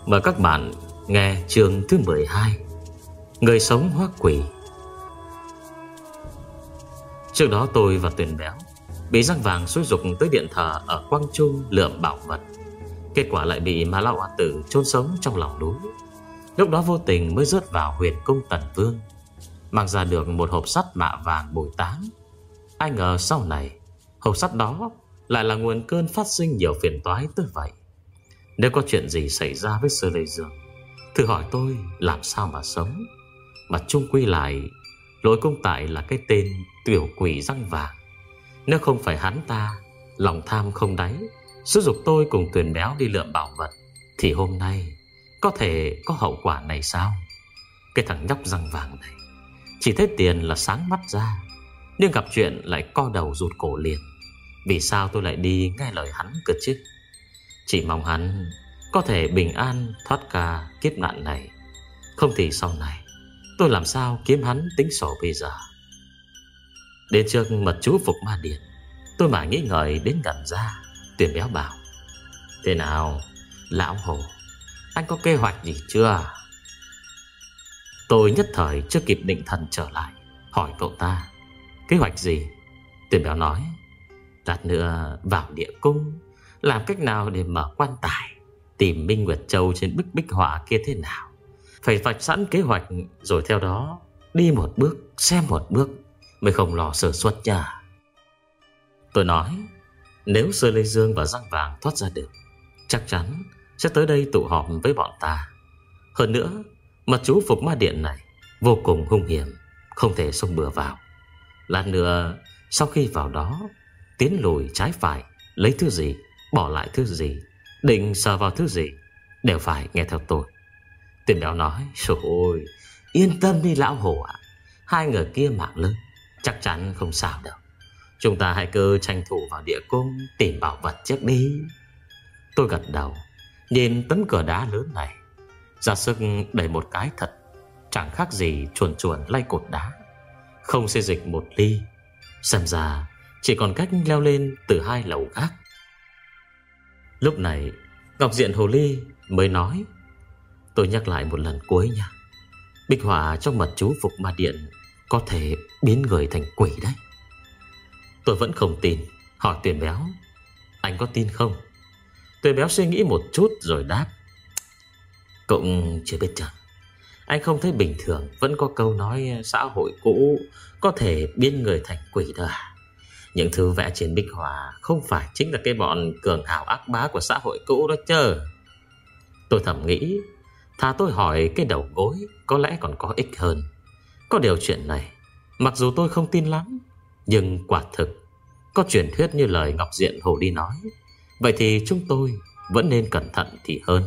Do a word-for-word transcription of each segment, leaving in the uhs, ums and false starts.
Mời các bạn nghe chương thứ mười hai, Người sống hóa quỷ. Trước đó tôi và Tuyền Béo bị răng vàng xúi giục tới điện thờ ở Quang Trung lượm bảo vật. Kết quả lại bị Ma Lão A Tử chôn sống trong lòng núi. Lúc đó vô tình mới rớt vào huyền cung Tần Vương, mang ra được một hộp sắt mạ vàng bồi táng. Ai ngờ sau này hộp sắt đó lại là nguồn cơn phát sinh nhiều phiền toái tới vậy. Nếu có chuyện gì xảy ra với Sơ Lê Dương, thử hỏi tôi làm sao mà sống. Mà chung quy lại, Lôi Cung Tại là cái tên tiểu quỷ răng vàng. Nếu không phải hắn ta lòng tham không đáy, xúi giục tôi cùng Tuyền Béo đi lượm bảo vật, thì hôm nay có thể có hậu quả này sao? Cái thằng nhóc răng vàng này chỉ thấy tiền là sáng mắt ra, nhưng gặp chuyện lại co đầu rụt cổ liền. Vì sao tôi lại đi nghe lời hắn cơ chứ? Chỉ mong hắn có thể bình an thoát ca kiếp nạn này. Không thì sau này tôi làm sao kiếm hắn tính sổ bây giờ. Đến trước mật chú Phục Ma Điện, tôi mà nghĩ ngợi đến gần ra. Tuyền Béo bảo: thế nào lão hồ, anh có kế hoạch gì chưa? Tôi nhất thời chưa kịp định thần trở lại, hỏi cậu ta: kế hoạch gì? Tuyền Béo nói: lát nữa vào địa cung, làm cách nào để mở quan tài, tìm Minh Nguyệt Châu trên bức bích họa kia thế nào. Phải vạch sẵn kế hoạch, rồi theo đó đi một bước xem một bước, mới không lo sơ suất nha. Tôi nói: nếu Sơ Lê Dương và răng vàng thoát ra được, chắc chắn sẽ tới đây tụ họp với bọn ta. Hơn nữa, mật chú Phục Ma Điện này vô cùng hung hiểm, không thể xông bừa vào. Lát nữa sau khi vào đó, tiến lùi trái phải, lấy thứ gì, bỏ lại thứ gì, định sờ vào thứ gì, đều phải nghe theo tôi. Tuyền Béo nói: trời ơi, yên tâm đi lão hổ ạ, hai người kia mạng lớn, chắc chắn không sao đâu. Chúng ta hãy cứ tranh thủ vào địa cung tìm bảo vật trước đi. Tôi gật đầu, nhìn tấm cửa đá lớn này, ra sức đẩy một cái thật, chẳng khác gì chuồn chuồn lay cột đá. Không xê dịch một ly, xem ra chỉ còn cách leo lên từ hai lầu gác. Lúc này Ngọc Diện Hồ Ly mới nói: tôi nhắc lại một lần cuối nha, bích họa trong mật chú Phục Ma Điện có thể biến người thành quỷ đấy. Tôi vẫn không tin, hỏi Tuyền Béo: anh có tin không? Tuyền Béo suy nghĩ một chút rồi đáp: cũng chưa biết chừng. Anh không thấy bình thường vẫn có câu nói xã hội cũ có thể biến người thành quỷ đâu à? Những thứ vẽ trên bích họa không phải chính là cái bọn cường hào ác bá của xã hội cũ đó chứ. Tôi thầm nghĩ, thà tôi hỏi cái đầu gối có lẽ còn có ích hơn. Có điều chuyện này, mặc dù tôi không tin lắm, nhưng quả thực có truyền thuyết như lời Ngọc Diện Hồ Ly nói, vậy thì chúng tôi vẫn nên cẩn thận thì hơn.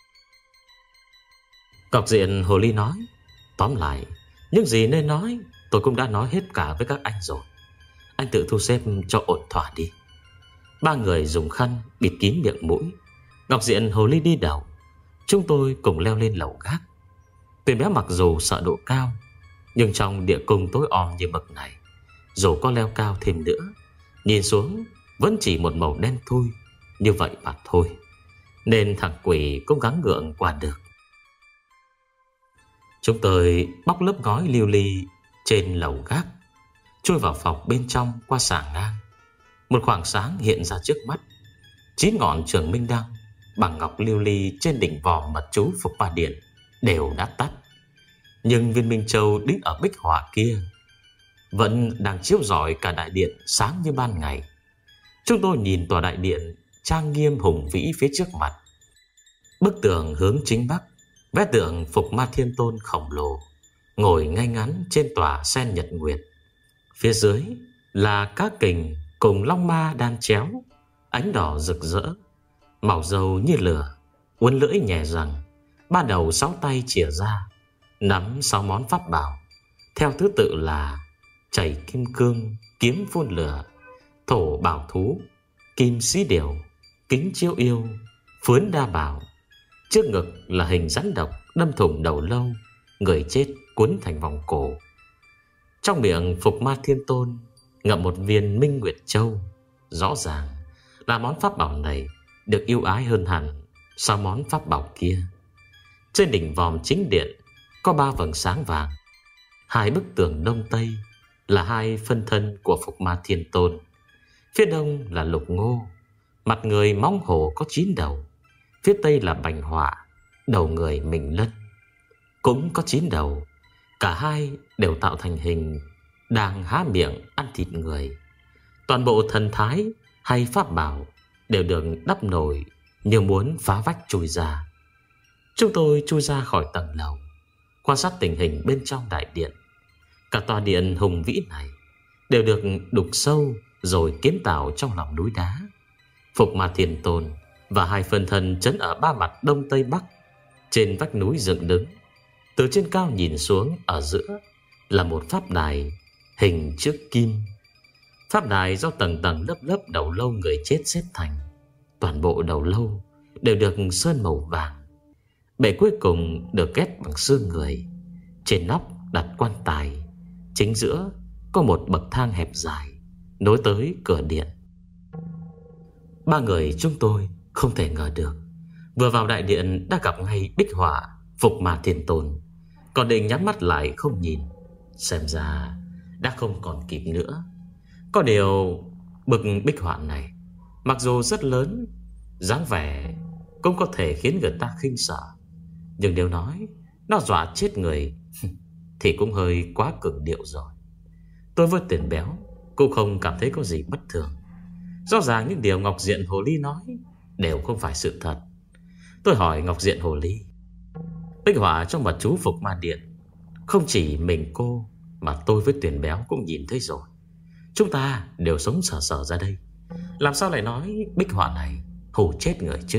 Ngọc Diện Hồ Ly nói: tóm lại, những gì nên nói tôi cũng đã nói hết cả với các anh rồi. Anh tự thu xếp cho ổn thỏa đi. Ba người dùng khăn bịt kín miệng mũi. Ngọc Diện Hồ Ly đi đầu, chúng tôi cùng leo lên lầu gác. Tuyền Béo mặc dù sợ độ cao, nhưng trong địa cung tối om như bậc này, dù có leo cao thêm nữa, nhìn xuống vẫn chỉ một màu đen thui như vậy mà thôi, nên thằng quỷ cũng gắng gượng qua được. Chúng tôi bóc lớp ngói liu li trên lầu gác, chui vào phòng bên trong qua sàng ngang. Một khoảng sáng hiện ra trước mắt. Chín ngọn trường minh đăng bằng ngọc liu li trên đỉnh vòm mật chú Phục Ma Điện đều đã tắt, nhưng viên minh châu đính ở bích họa kia vẫn đang chiếu rọi cả đại điện sáng như ban ngày. Chúng tôi nhìn tòa đại điện trang nghiêm hùng vĩ phía trước mặt. Bức tường hướng chính bắc vẽ tượng Phục Ma Thiên Tôn khổng lồ ngồi ngay ngắn trên tòa sen nhật nguyệt. Phía dưới là các kình cùng long ma đan chéo, ánh đỏ rực rỡ, màu dầu như lửa, uốn lưỡi nhẹ rằng, ba đầu sáu tay chìa ra, nắm sáu món pháp bảo, theo thứ tự là chảy kim cương, kiếm phun lửa, thổ bảo thú, kim sĩ điều, kính chiếu yêu, phướn đa bảo. Trước ngực là hình rắn độc đâm thủng đầu lâu, người chết cuốn thành vòng cổ. Trong miệng Phục Ma Thiên Tôn ngậm một viên Minh Nguyệt Châu. Rõ ràng là món pháp bảo này được yêu ái hơn hẳn sáu món pháp bảo kia. Trên đỉnh vòm chính điện có ba vầng sáng vàng. Hai bức tường đông tây là hai phân thân của Phục Ma Thiên Tôn. Phía đông là Lục Ngô, mặt người móng hổ có chín đầu. Phía tây là Bành Họa, đầu người mình lân cũng có chín đầu. Cả hai đều tạo thành hình đang há miệng ăn thịt người. Toàn bộ thần thái hay pháp bảo đều được đắp nổi như muốn phá vách chui ra. Chúng tôi chui ra khỏi tầng lầu, quan sát tình hình bên trong đại điện. Cả tòa điện hùng vĩ này đều được đục sâu rồi kiến tạo trong lòng núi đá. Phục Ma Thiên Tôn và hai phân thân trấn ở ba mặt đông tây bắc trên vách núi dựng đứng. Từ trên cao nhìn xuống, ở giữa là một pháp đài hình chữ kim. Pháp đài do tầng tầng lớp lớp đầu lâu người chết xếp thành. Toàn bộ đầu lâu đều được sơn màu vàng. Bệ cuối cùng được ghép bằng xương người. Trên nóc đặt quan tài. Chính giữa có một bậc thang hẹp dài nối tới cửa điện. Ba người chúng tôi không thể ngờ được, vừa vào đại điện đã gặp ngay bích họa Phục Ma Thiên Tôn. Còn định nhắm mắt lại không nhìn, xem ra đã không còn kịp nữa. Có điều bức bích họa này mặc dù rất lớn, dáng vẻ cũng có thể khiến người ta khinh sợ, nhưng nếu nói nó dọa chết người thì cũng hơi quá cường điệu rồi. Tôi với Tiền Béo cũng không cảm thấy có gì bất thường. Rõ ràng những điều Ngọc Diện Hồ Ly nói đều không phải sự thật. Tôi hỏi Ngọc Diện Hồ Ly, bích họa trong mật chú Phục Ma Điện không chỉ mình cô mà tôi với Tiền Béo cũng nhìn thấy rồi. Chúng ta đều sống sờ sờ ra đây, làm sao lại nói bích họa này hù chết người chứ?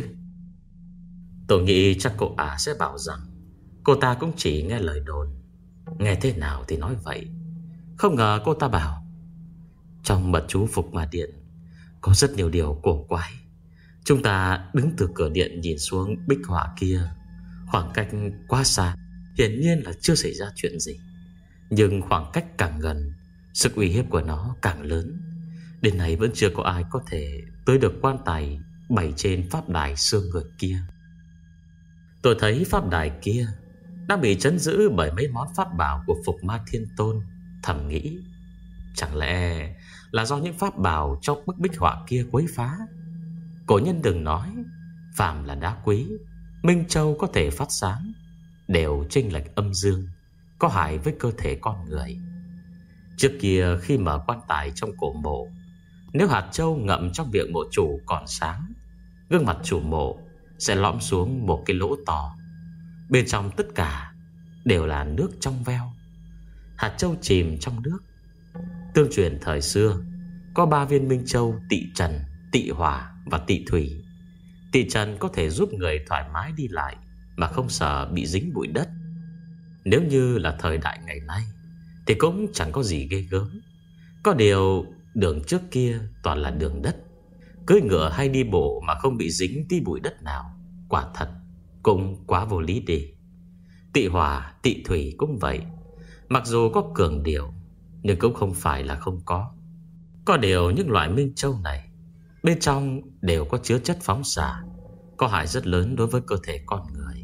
Tôi nghĩ chắc cô ả sẽ bảo rằng cô ta cũng chỉ nghe lời đồn, nghe thế nào thì nói vậy. Không ngờ cô ta bảo trong mật chú Phục Ma Điện có rất nhiều điều cổ quái. Chúng ta đứng từ cửa điện nhìn xuống bích họa kia, khoảng cách quá xa, hiển nhiên là chưa xảy ra chuyện gì. Nhưng khoảng cách càng gần, sức uy hiếp của nó càng lớn. Đến nay vẫn chưa có ai có thể tới được quan tài bày trên pháp đài xương người kia. Tôi thấy pháp đài kia đang bị trấn giữ bởi mấy món pháp bảo của Phục Ma Thiên Tôn. Thầm nghĩ, chẳng lẽ là do những pháp bảo trong bức bích họa kia quấy phá? Cổ nhân đừng nói, phàm là đá quý, Minh Châu có thể phát sáng, đều chênh lệch âm dương, có hại với cơ thể con người. Trước kia khi mở quan tài trong cổ mộ, nếu hạt châu ngậm trong miệng mộ chủ còn sáng, gương mặt chủ mộ sẽ lõm xuống một cái lỗ to. Bên trong tất cả đều là nước trong veo. Hạt châu chìm trong nước. Tương truyền thời xưa có ba viên Minh Châu: Tị Trần, Tị Hỏa và Tị Thủy. Tị Trần có thể giúp người thoải mái đi lại mà không sợ bị dính bụi đất. Nếu như là thời đại ngày nay thì cũng chẳng có gì ghê gớm. Có điều đường trước kia toàn là đường đất, cưỡi ngựa hay đi bộ mà không bị dính tí bụi đất nào, quả thật cũng quá vô lý đi. Tị Hỏa, Tị Thủy cũng vậy. Mặc dù có cường điệu nhưng cũng không phải là không có. Có điều những loại Minh Châu này bên trong đều có chứa chất phóng xạ, có hại rất lớn đối với cơ thể con người.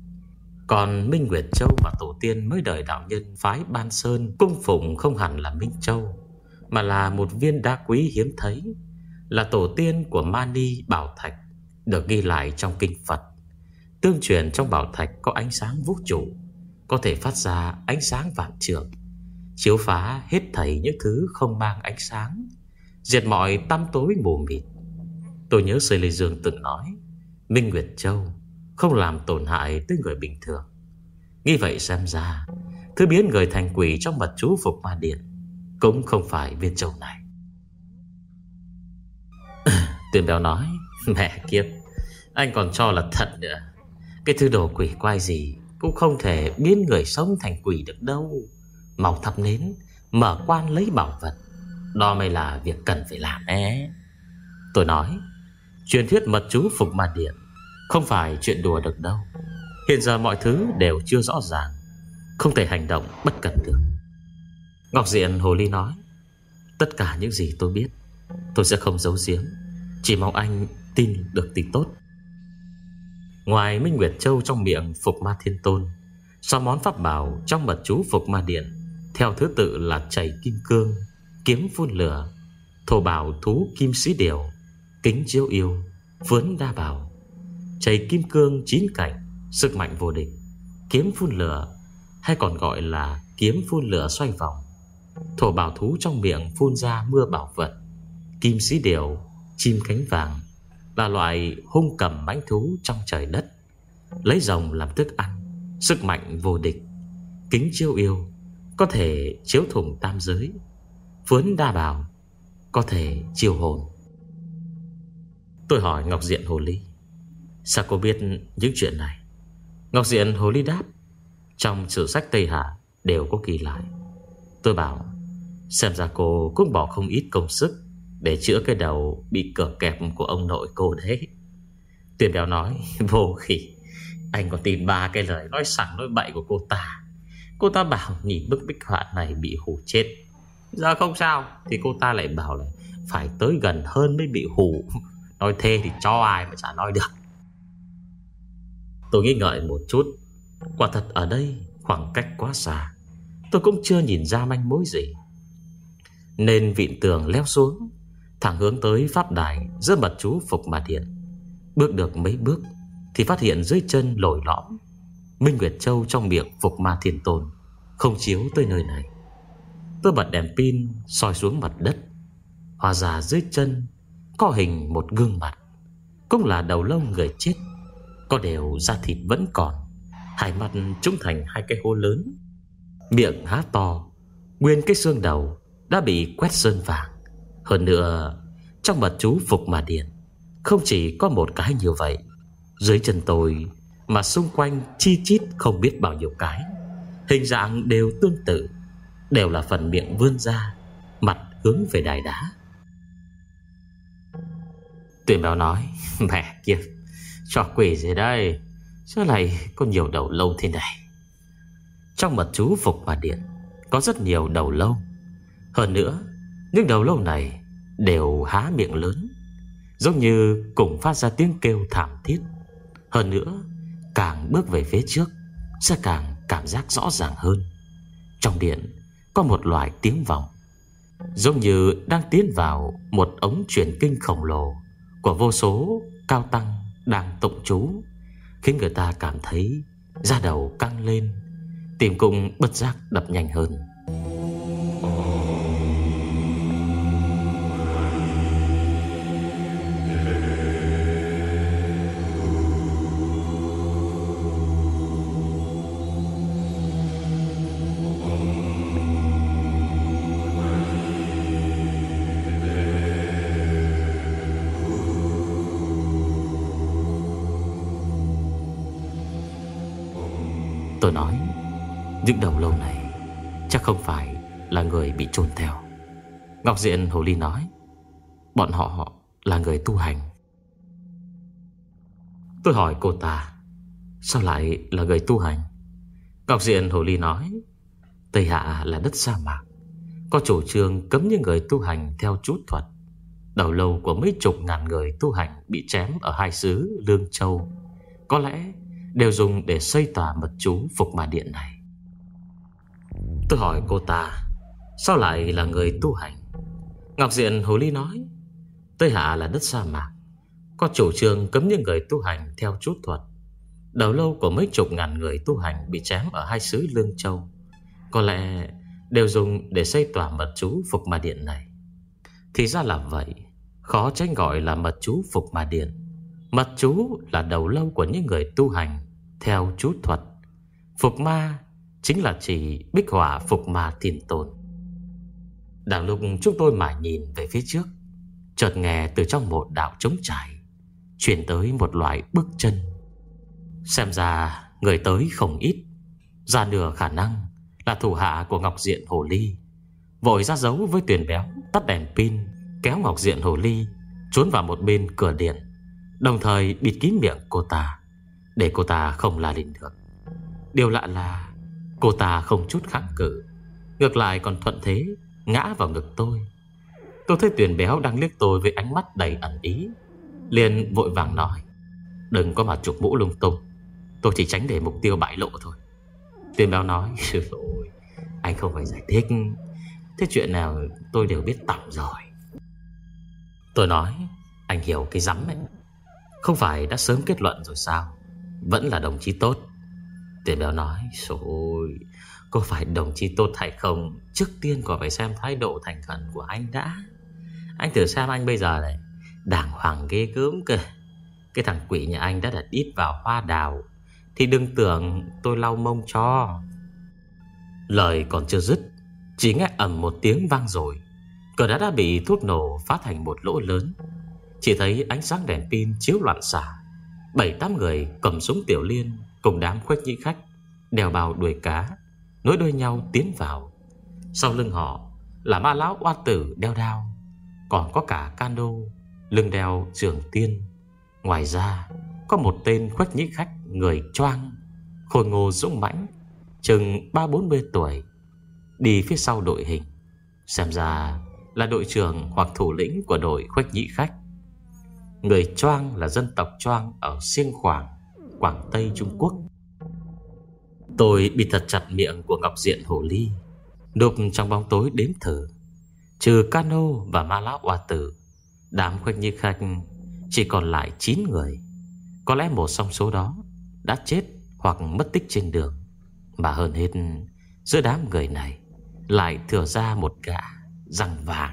Còn Minh Nguyệt Châu mà tổ tiên mới đời đạo nhân phái Ban Sơn cung phụng không hẳn là Minh Châu, mà là một viên đá quý hiếm thấy, là tổ tiên của Mani Bảo Thạch, được ghi lại trong kinh Phật. Tương truyền trong bảo thạch có ánh sáng vũ trụ, có thể phát ra ánh sáng vạn trượng, chiếu phá hết thảy những thứ không mang ánh sáng, diệt mọi tăm tối mù mịt. Tôi nhớ Sư Lê Dương từng nói Minh Nguyệt Châu không làm tổn hại tới người bình thường. Nghĩ vậy xem ra thứ biến người thành quỷ trong mật chú Phục Ma Điện cũng không phải viên châu này. Tuyền Béo nói, mẹ kiếp, anh còn cho là thật nữa. Cái thứ đồ quỷ quái gì cũng không thể biến người sống thành quỷ được đâu. Mau thắp nến, mở quan lấy bảo vật, đó mới là việc cần phải làm ấy. Tôi nói, truyền thuyết mật chú Phục Ma Điện không phải chuyện đùa được đâu. Hiện giờ mọi thứ đều chưa rõ ràng, không thể hành động bất cẩn được. Ngọc Diện Hồ Ly nói, tất cả những gì tôi biết tôi sẽ không giấu giếm, chỉ mong anh tin được tin tốt. Ngoài Minh Nguyệt Châu trong miệng Phục Ma Thiên Tôn, sáu món pháp bảo trong mật chú Phục Ma Điện theo thứ tự là chảy kim cương, kiếm phun lửa, thổ bảo thú kim sĩ điểu, kính chiếu yêu, vướn đa bảo. Chảy kim cương chín cảnh, sức mạnh vô địch. Kiếm phun lửa, hay còn gọi là kiếm phun lửa xoay vòng. Thổ bảo thú trong miệng phun ra mưa bảo vật. Kim sĩ điểu, chim cánh vàng, là loại hung cầm mãnh thú trong trời đất, lấy rồng làm thức ăn, sức mạnh vô địch. Kính chiếu yêu, có thể chiếu thủng tam giới. Vướn đa bảo, có thể chiêu hồn. Tôi hỏi Ngọc Diện Hồ Ly, sao cô biết những chuyện này? Ngọc Diện Hồ Ly đáp, trong sử sách Tây Hạ đều có ghi lại. Tôi bảo, xem ra cô cũng bỏ không ít công sức để chữa cái đầu bị cờ kẹp của ông nội cô đấy. Tuyển Béo nói, vô khỉ, anh còn tin ba cái lời nói sằng nói bậy của cô ta. Cô ta bảo nhìn bức bích họa này bị hù chết. Giờ không sao thì cô ta lại bảo là phải tới gần hơn mới bị hù. Nói thế thì cho ai mà chả nói được. Tôi nghĩ ngợi một chút. Quả thật ở đây khoảng cách quá xa, tôi cũng chưa nhìn ra manh mối gì, nên vịn tường leo xuống, thẳng hướng tới pháp đài giữa mật chú Phục Ma Điện. Bước được mấy bước thì phát hiện dưới chân lồi lõm Minh Nguyệt Châu trong miệng Phục Ma Thiên Tôn không chiếu tới nơi này. Tôi bật đèn pin soi xuống mặt đất. Hóa ra dưới chân có hình một gương mặt, cũng là đầu lâu người chết, có đều da thịt vẫn còn, hai mắt trúng thành hai cái hố lớn, miệng há to, nguyên cái xương đầu đã bị quét sơn vàng. Hơn nữa, trong mật chú Phục Ma Điện không chỉ có một cái như vậy, dưới chân tôi mà xung quanh chi chít không biết bao nhiêu cái, hình dạng đều tương tự, đều là phần miệng vươn ra, mặt hướng về đài đá. Tuyển Béo nói, mẹ kiếp, trò quỷ gì đây, sao lại có nhiều đầu lâu thế này? Trong mật chú Phục Ma Điện có rất nhiều đầu lâu. Hơn nữa, những đầu lâu này đều há miệng lớn, giống như cùng phát ra tiếng kêu thảm thiết. Hơn nữa, càng bước về phía trước sẽ càng cảm giác rõ ràng hơn. Trong điện có một loại tiếng vọng, giống như đang tiến vào một ống truyền kinh khổng lồ của vô số cao tăng đang tụng chú, khiến người ta cảm thấy da đầu căng lên, tim cũng bất giác đập nhanh hơn. Tôi nói, những đầu lâu này chắc không phải là người bị chôn theo. Ngọc Diện Hồ Ly nói, bọn họ là người tu hành. Tôi hỏi cô ta, sao lại là người tu hành? Ngọc Diện Hồ Ly nói, Tây Hạ là đất sa mạc, có chủ trương cấm những người tu hành theo chú thuật. Đầu lâu của mấy chục ngàn người tu hành bị chém ở hai xứ Lương Châu có lẽ đều dùng để xây tòa mật chú Phục Ma Điện này. Tôi hỏi cô ta, sao lại là người tu hành? Ngọc Diện Hồ Ly nói, Tây Hạ là đất sa mạc, có chủ trương cấm những người tu hành theo chú thuật. Đầu lâu của mấy chục ngàn người tu hành bị chém ở hai xứ Lương Châu có lẽ đều dùng để xây tòa mật chú Phục Ma Điện này. Thì ra là vậy, khó tránh gọi là mật chú Phục Ma Điện. Mật chú là đầu lâu của những người tu hành theo chú thuật. Phục ma chính là chỉ bích họa Phục Ma Thiên Tôn. Đang lúc chúng tôi mải nhìn về phía trước, chợt nghe từ trong một đạo trống trải truyền tới một loại bước chân. Xem ra người tới không ít, ra nửa khả năng là thủ hạ của Ngọc Diện Hồ Ly. Vội ra dấu với Tuyển Béo, tắt đèn pin, kéo Ngọc Diện Hồ Ly trốn vào một bên cửa điện, đồng thời bịt kín miệng cô ta để cô ta không la lên được. Điều lạ là cô ta không chút kháng cự, ngược lại còn thuận thế ngã vào ngực tôi. Tôi thấy Tuyển Béo đang liếc tôi với ánh mắt đầy ẩn ý, liền vội vàng nói, Đừng có mà chụp mũ lung tung, tôi chỉ tránh để mục tiêu bại lộ thôi. Tuyên Béo nói. Rồi, anh không phải giải thích, thế chuyện nào tôi đều biết tỏng rồi. Tôi nói. Anh hiểu cái rắm ấy. Không phải đã sớm kết luận rồi sao? Vẫn là đồng chí tốt. Tuyên Béo nói. Rồi, có phải đồng chí tốt hay không, trước tiên còn phải xem thái độ thành khẩn của anh đã. Anh thử xem anh bây giờ này, đàng hoàng ghê gớm cơ. Cái thằng quỷ nhà anh đã đặt đít vào hoa đào thì đừng tưởng tôi lau mông cho. Lời còn chưa dứt, chỉ nghe ầm một tiếng vang rồi, cửa đá đã bị thuốc nổ phá thành một lỗ lớn. Chỉ thấy ánh sáng đèn pin chiếu loạn xạ. Bảy tám người cầm súng tiểu liên cùng đám khuếch nhĩ khách đèo bào đuôi cá nối đuôi nhau tiến vào. Sau lưng họ là ma lão oa tử đeo đao, còn có cả cano lưng đeo trường tiên. Ngoài ra có một tên khuếch nhĩ khách người choang, khôi ngô dũng mãnh, chừng ba bốn mươi tuổi, đi phía sau đội hình. Xem ra là đội trưởng hoặc thủ lĩnh của đội khuếch nhĩ khách. Người choang là dân tộc choang ở Xiêng Khoảng, Quảng Tây Trung Quốc. Tôi bị thật chặt miệng của Ngọc Diện Hồ Ly, núp trong bóng tối đếm thử. Trừ cano và ma lão oa tử, đám khuếch nhĩ khách chỉ còn lại chín người. Có lẽ một trong số đó đã chết hoặc mất tích trên đường. Mà hơn hết, giữa đám người này lại thừa ra một gã răng vàng.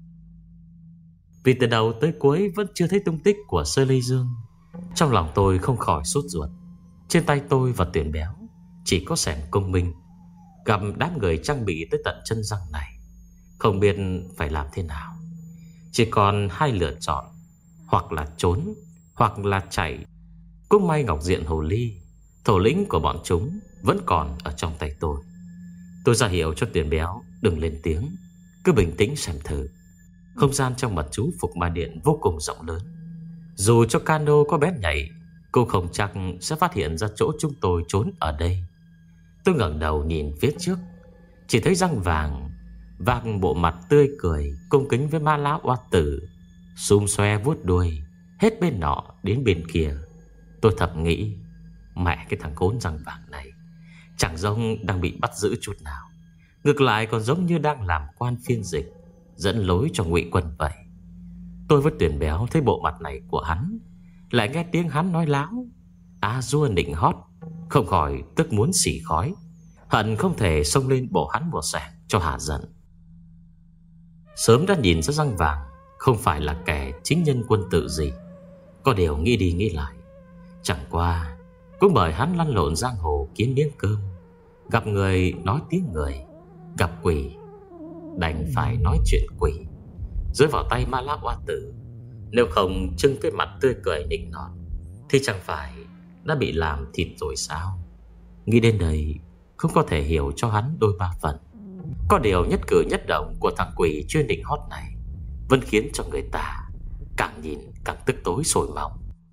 Vì từ đầu tới cuối vẫn chưa thấy tung tích của Sơ Lê Dương, trong lòng tôi không khỏi sốt ruột. Trên tay tôi và Tuyển Béo chỉ có xẻng công minh. Gặp đám người trang bị tới tận chân răng này, không biết phải làm thế nào. Chỉ còn hai lựa chọn, hoặc là trốn, hoặc là chạy. Cũng may Ngọc Diện Hồ Ly, thủ lĩnh của bọn chúng, vẫn còn ở trong tay tôi. Tôi ra hiệu cho Tuyển Béo đừng lên tiếng, cứ bình tĩnh xem thử. Không gian trong mật chú Phục Ma Điện vô cùng rộng lớn. Dù cho cano có bén nhạy, cô không chắc sẽ phát hiện ra chỗ chúng tôi trốn ở đây. Tôi ngẩng đầu nhìn phía trước, chỉ thấy răng vàng vang bộ mặt tươi cười cung kính với ma lão oa tử, xum xoe vuốt đuôi hết bên nọ đến bên kia. Tôi thầm nghĩ, mẹ cái thằng khốn răng vàng này chẳng giống đang bị bắt giữ chút nào, ngược lại còn giống như đang làm quan phiên dịch, dẫn lối cho Ngụy Quân vậy. Tôi với Tuyển Béo thấy bộ mặt này của hắn, lại nghe tiếng hắn nói láo a dua nịnh hót, không khỏi tức muốn xỉ khói, hận không thể xông lên bổ hắn một xẻng cho hả giận. Sớm đã nhìn ra răng vàng không phải là kẻ chính nhân quân tử gì. Có điều nghĩ đi nghĩ lại, chẳng qua cũng bởi hắn lăn lộn giang hồ kiếm miếng cơm, gặp người nói tiếng người, gặp quỷ đành phải nói chuyện quỷ, rơi vào tay ma lão oa tử. Nếu không trưng cái mặt tươi cười nịnh nọt thì chẳng phải đã bị làm thịt rồi sao? Nghĩ đến đây, không có thể hiểu cho hắn đôi ba phần. Có điều nhất cử nhất động của thằng quỷ chuyên định hót này vẫn khiến cho người ta càng nhìn càng tức tối sôi mỏng.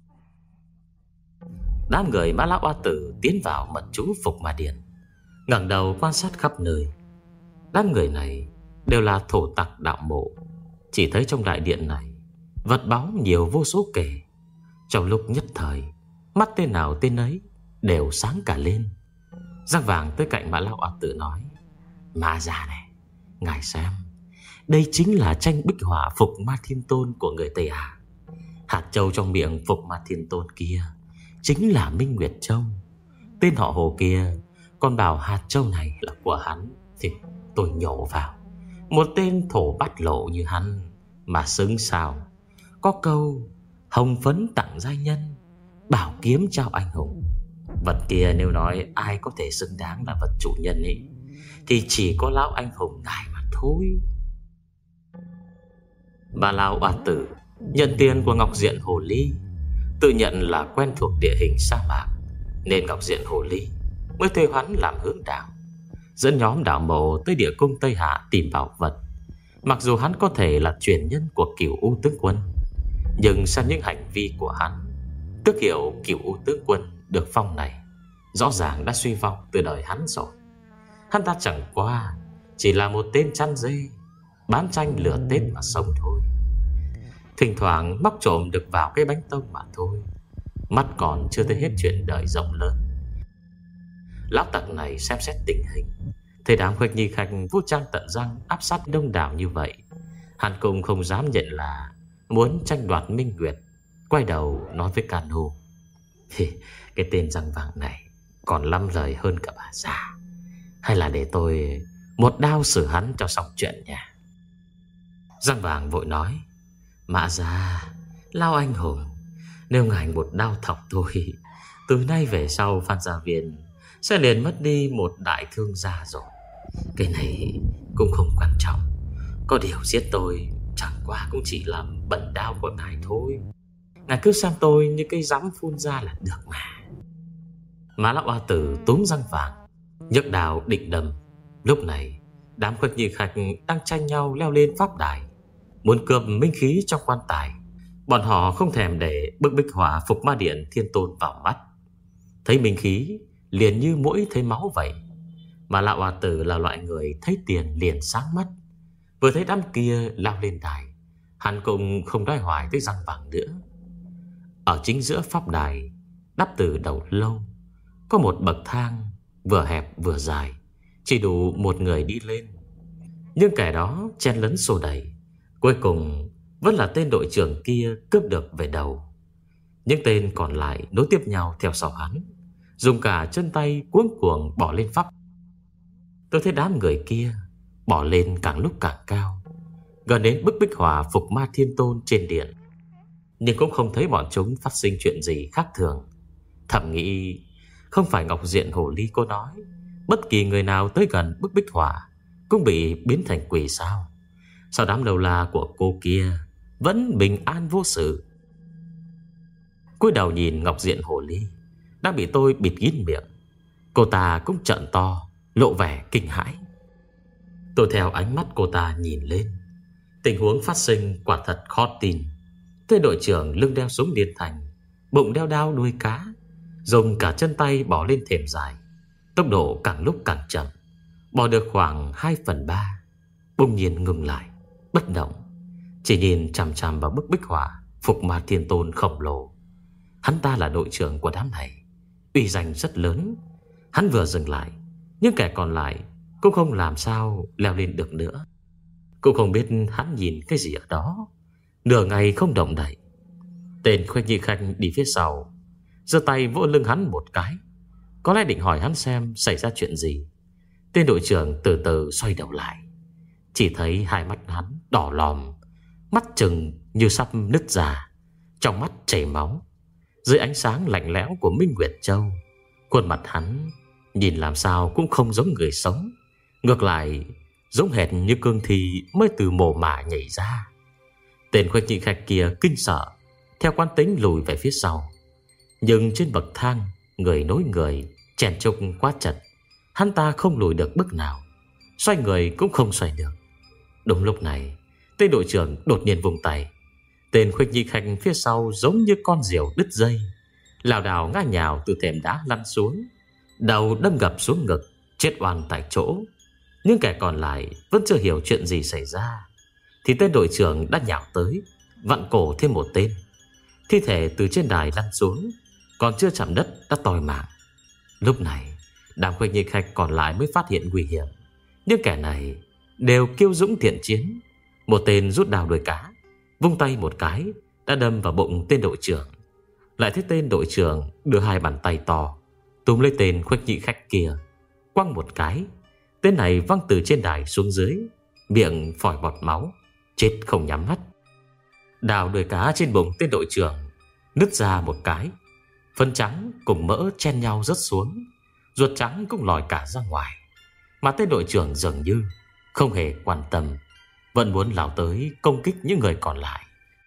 Đám người ma lão oa tử tiến vào mật chú Phục Ma Điện, ngẩng đầu quan sát khắp nơi. Đám người này đều là thổ tặc đạo mộ. Chỉ thấy trong đại điện này vật báu nhiều vô số kể. Trong lúc nhất thời, mắt tên nào tên ấy đều sáng cả lên. Răng vàng tới cạnh mã lão oa tử nói, Ma già này, ngài xem, đây chính là tranh bích họa Phục Ma Thiên Tôn của người Tây à. Hạt châu trong miệng Phục Ma Thiên Tôn kia chính là Minh Nguyệt Châu. Tên họ Hồ kia còn bảo hạt châu này là của hắn, thì tôi nhổ vào, một tên thổ bát lộ như hắn mà xứng sao. Có câu hồng phấn tặng giai nhân, bảo kiếm trao anh hùng. Vật kia nếu nói ai có thể xứng đáng là vật chủ nhân ấy, thì chỉ có lão anh hùng ngài mà thôi. Bà lão oa tử nhận tiền của Ngọc Diện Hồ Ly, tự nhận là quen thuộc địa hình sa mạc, nên Ngọc Diện Hồ Ly mới thuê hắn làm hướng đạo, dẫn nhóm đạo mộ tới địa cung Tây Hạ tìm bảo vật. Mặc dù hắn có thể là truyền nhân của Cửu U tướng quân, nhưng xem những hành vi của hắn, tước hiệu Cửu U tướng quân được phong này rõ ràng đã suy vong từ đời hắn rồi. Hắn ta chẳng qua chỉ là một tên chăn dê, bán tranh lửa Tết mà sống thôi. Thỉnh thoảng móc trộm được vào cái bánh tông mà thôi. mắt còn chưa thấy hết chuyện đời rộng lớn. Lão tặc này xem xét tình hình, thấy đám Khuếch Nhi khách vũ trang tận răng áp sát đông đảo như vậy, hắn cũng không dám nhận là muốn tranh đoạt Minh Nguyệt. Quay đầu nói với Canu: cái tên răng vàng này còn lắm lời hơn cả bà già, hay là để tôi một đao xử hắn cho xong chuyện nha. Răng vàng vội nói: Mã già, Lao anh hùng, nếu ngài một đao thọc tôi, từ nay về sau Phan Gia Viên sẽ liền mất đi một đại thương gia rồi. Cái này cũng không quan trọng, có điều giết tôi chẳng qua cũng chỉ làm bẩn đao của ngài thôi. Ngài cứ xem tôi như cây rắm phun ra là được mà. Mã lão oa tử túm răng vàng, nhấc đào định đâm. Lúc này đám Khuếch Nhi khách đang tranh nhau leo lên pháp đài, muốn cướp minh khí trong quan tài. Bọn họ không thèm để bức bích hỏa Phục Ma Điện Thiên Tôn vào mắt. Thấy minh khí liền như mũi thấy máu vậy. Mà lão oa tử là loại người thấy tiền liền sáng mắt. Vừa thấy đám kia lao lên đài, hắn cũng không nói hoài tới răng vàng nữa. Ở chính giữa pháp đài, đắp từ đầu lâu, có một bậc thang vừa hẹp vừa dài, chỉ đủ một người đi lên. Nhưng kẻ đó chen lấn xô đẩy, cuối cùng vẫn là tên đội trưởng kia cướp được về đầu. Những tên còn lại nối tiếp nhau theo sau hắn, dùng cả chân tay cuống cuồng bỏ lên pháp. Tôi thấy đám người kia bỏ lên càng lúc càng cao, gần đến bức bích hỏa Phục Ma Thiên Tôn trên điện, nhưng cũng không thấy bọn chúng phát sinh chuyện gì khác thường. Thầm nghĩ, không phải Ngọc Diện Hồ Ly cô nói bất kỳ người nào tới gần bức bích hỏa cũng bị biến thành quỷ sao? Sao đám lâu la của cô kia vẫn bình an vô sự? Cúi đầu nhìn Ngọc Diện Hồ Ly đã bị tôi bịt kín miệng, cô ta cũng trợn to, lộ vẻ kinh hãi. Tôi theo ánh mắt cô ta nhìn lên, tình huống phát sinh quả thật khó tin. Tên đội trưởng lưng đeo súng liên thành, bụng đeo đao đuôi cá, dùng cả chân tay bỏ lên thềm dài, tốc độ càng lúc càng chậm, bỏ được khoảng hai phần ba, bỗng nhiên ngừng lại, bất động, chỉ nhìn chằm chằm vào bức bích họa Phục Ma Thiên Tôn khổng lồ. Hắn ta là đội trưởng của đám này, uy danh rất lớn. Hắn vừa dừng lại, nhưng kẻ còn lại cũng không làm sao leo lên được nữa. Cũng không biết hắn nhìn cái gì ở đó, nửa ngày không động đậy. Tên Khuếch Nhi khách đi phía sau, giơ tay vỗ lưng hắn một cái, có lẽ định hỏi hắn xem xảy ra chuyện gì. Tên đội trưởng từ từ xoay đầu lại, chỉ thấy hai mắt hắn đỏ lòm, mắt trừng như sắp nứt ra, trong mắt chảy máu. Dưới ánh sáng lạnh lẽo của Minh Nguyệt Châu, khuôn mặt hắn nhìn làm sao cũng không giống người sống, ngược lại giống hệt như cương thi mới từ mồ mả nhảy ra. Tên Khuếch Nhi khách kia kinh sợ, theo quán tính lùi về phía sau. Nhưng trên bậc thang, người nối người, chèn chúc quá chật, hắn ta không lùi được bước nào, xoay người cũng không xoay được. Đúng lúc này, tên đội trưởng đột nhiên vùng tay. Tên Khuếch Nhi khách phía sau giống như con diều đứt dây, lảo đảo ngã nhào từ thềm đá lăn xuống, đầu đâm gập xuống ngực, chết oan tại chỗ. Nhưng kẻ còn lại vẫn chưa hiểu chuyện gì xảy ra, thì tên đội trưởng đã nhào tới, vặn cổ thêm một tên. Thi thể từ trên đài lăn xuống, còn chưa chạm đất đã toi mạng. Lúc này đám Khuếch Nhi khách còn lại mới phát hiện nguy hiểm. Nhưng kẻ này đều kiêu dũng thiện chiến. Một tên rút đào đuôi cá, vung tay một cái đã đâm vào bụng tên đội trưởng. Lại thấy tên đội trưởng đưa hai bàn tay to túm lấy tên Khuếch Nhi khách kia, quăng một cái, tên này văng từ trên đài xuống dưới, miệng phỏi bọt máu, chết không nhắm mắt. Đào đuôi cá trên bụng tên đội trưởng nứt ra một cái, phân trắng cùng mỡ chen nhau rớt xuống, ruột trắng cũng lòi cả ra ngoài. Mà tên đội trưởng dường như không hề quan tâm, vẫn muốn lao tới công kích những người còn lại.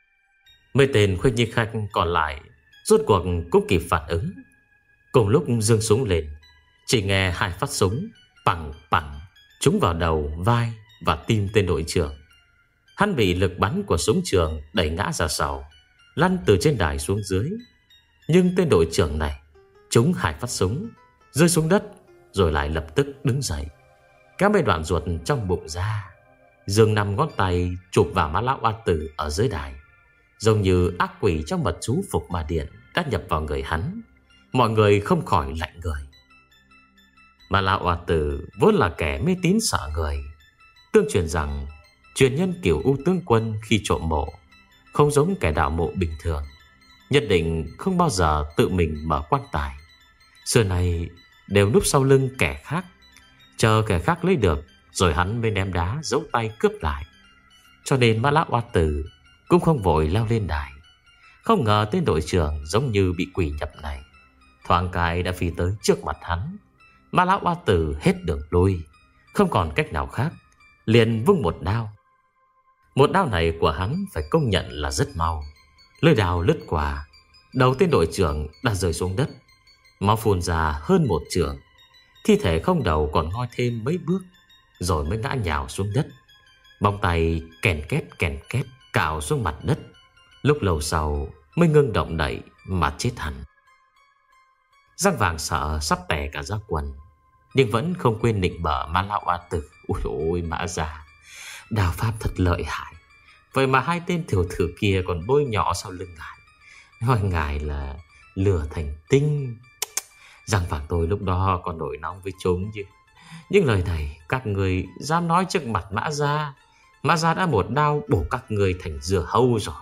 Mấy tên Khuếch Nhi khách còn lại rốt cuộc cũng kịp phản ứng. Cùng lúc giương súng lên, chỉ nghe hai phát súng bằng bằng trúng vào đầu, vai và tim tên đội trưởng. Hắn bị lực bắn của súng trường đẩy ngã ra sau, lăn từ trên đài xuống dưới. Nhưng tên đội trưởng này trúng hai phát súng, rơi xuống đất, rồi lại lập tức đứng dậy, kéo mấy đoạn ruột trong bụng ra, giương năm ngón tay chụp vào má lão oa tử ở dưới đài, giống như ác quỷ trong mật chú Phục Ma Điện đã nhập vào người hắn, mọi người không khỏi lạnh người. Mà lão oa tử vốn là kẻ mê tín sợ người. Tương truyền rằng truyền nhân Cửu U tướng quân khi trộm mộ không giống kẻ đạo mộ bình thường, nhất định không bao giờ tự mình mở quan tài. Xưa này đều núp sau lưng kẻ khác, chờ kẻ khác lấy được rồi hắn mới ném đá giấu tay cướp lại. Cho nên Mã lão oa tử cũng không vội leo lên đài. Không ngờ tên đội trưởng giống như bị quỷ nhập này, thoáng cái đã phi tới trước mặt hắn. Mã lão oa tử hết đường lui, không còn cách nào khác, liền vung một đao. Một đao này của hắn phải công nhận là rất mau. Lưỡi đao lướt qua, đầu tên đội trưởng đã rơi xuống đất, máu phun ra hơn một trượng. Thi thể không đầu còn ngoi thêm mấy bước rồi mới ngã nhào xuống đất. Bóng tay kèn két kèn két cào xuống mặt đất. Lúc lâu sau mới ngưng động đậy mà chết hẳn. Giang Vàng sợ sắp tè cả ra quần, nhưng vẫn không quên nịnh bợ Mã lão oa tử. Ôi ôi Mã gia, đao pháp thật lợi hại, vậy mà hai tên tiểu tử kia còn bôi nhọ sau lưng ngài, nói ngài là lửa thành tinh. Giang Vàng tôi lúc đó còn nổi nóng với chúng chứ. Những lời này các người dám nói trước mặt Mã gia, Mã gia đã một đao bổ các người thành dưa hấu rồi.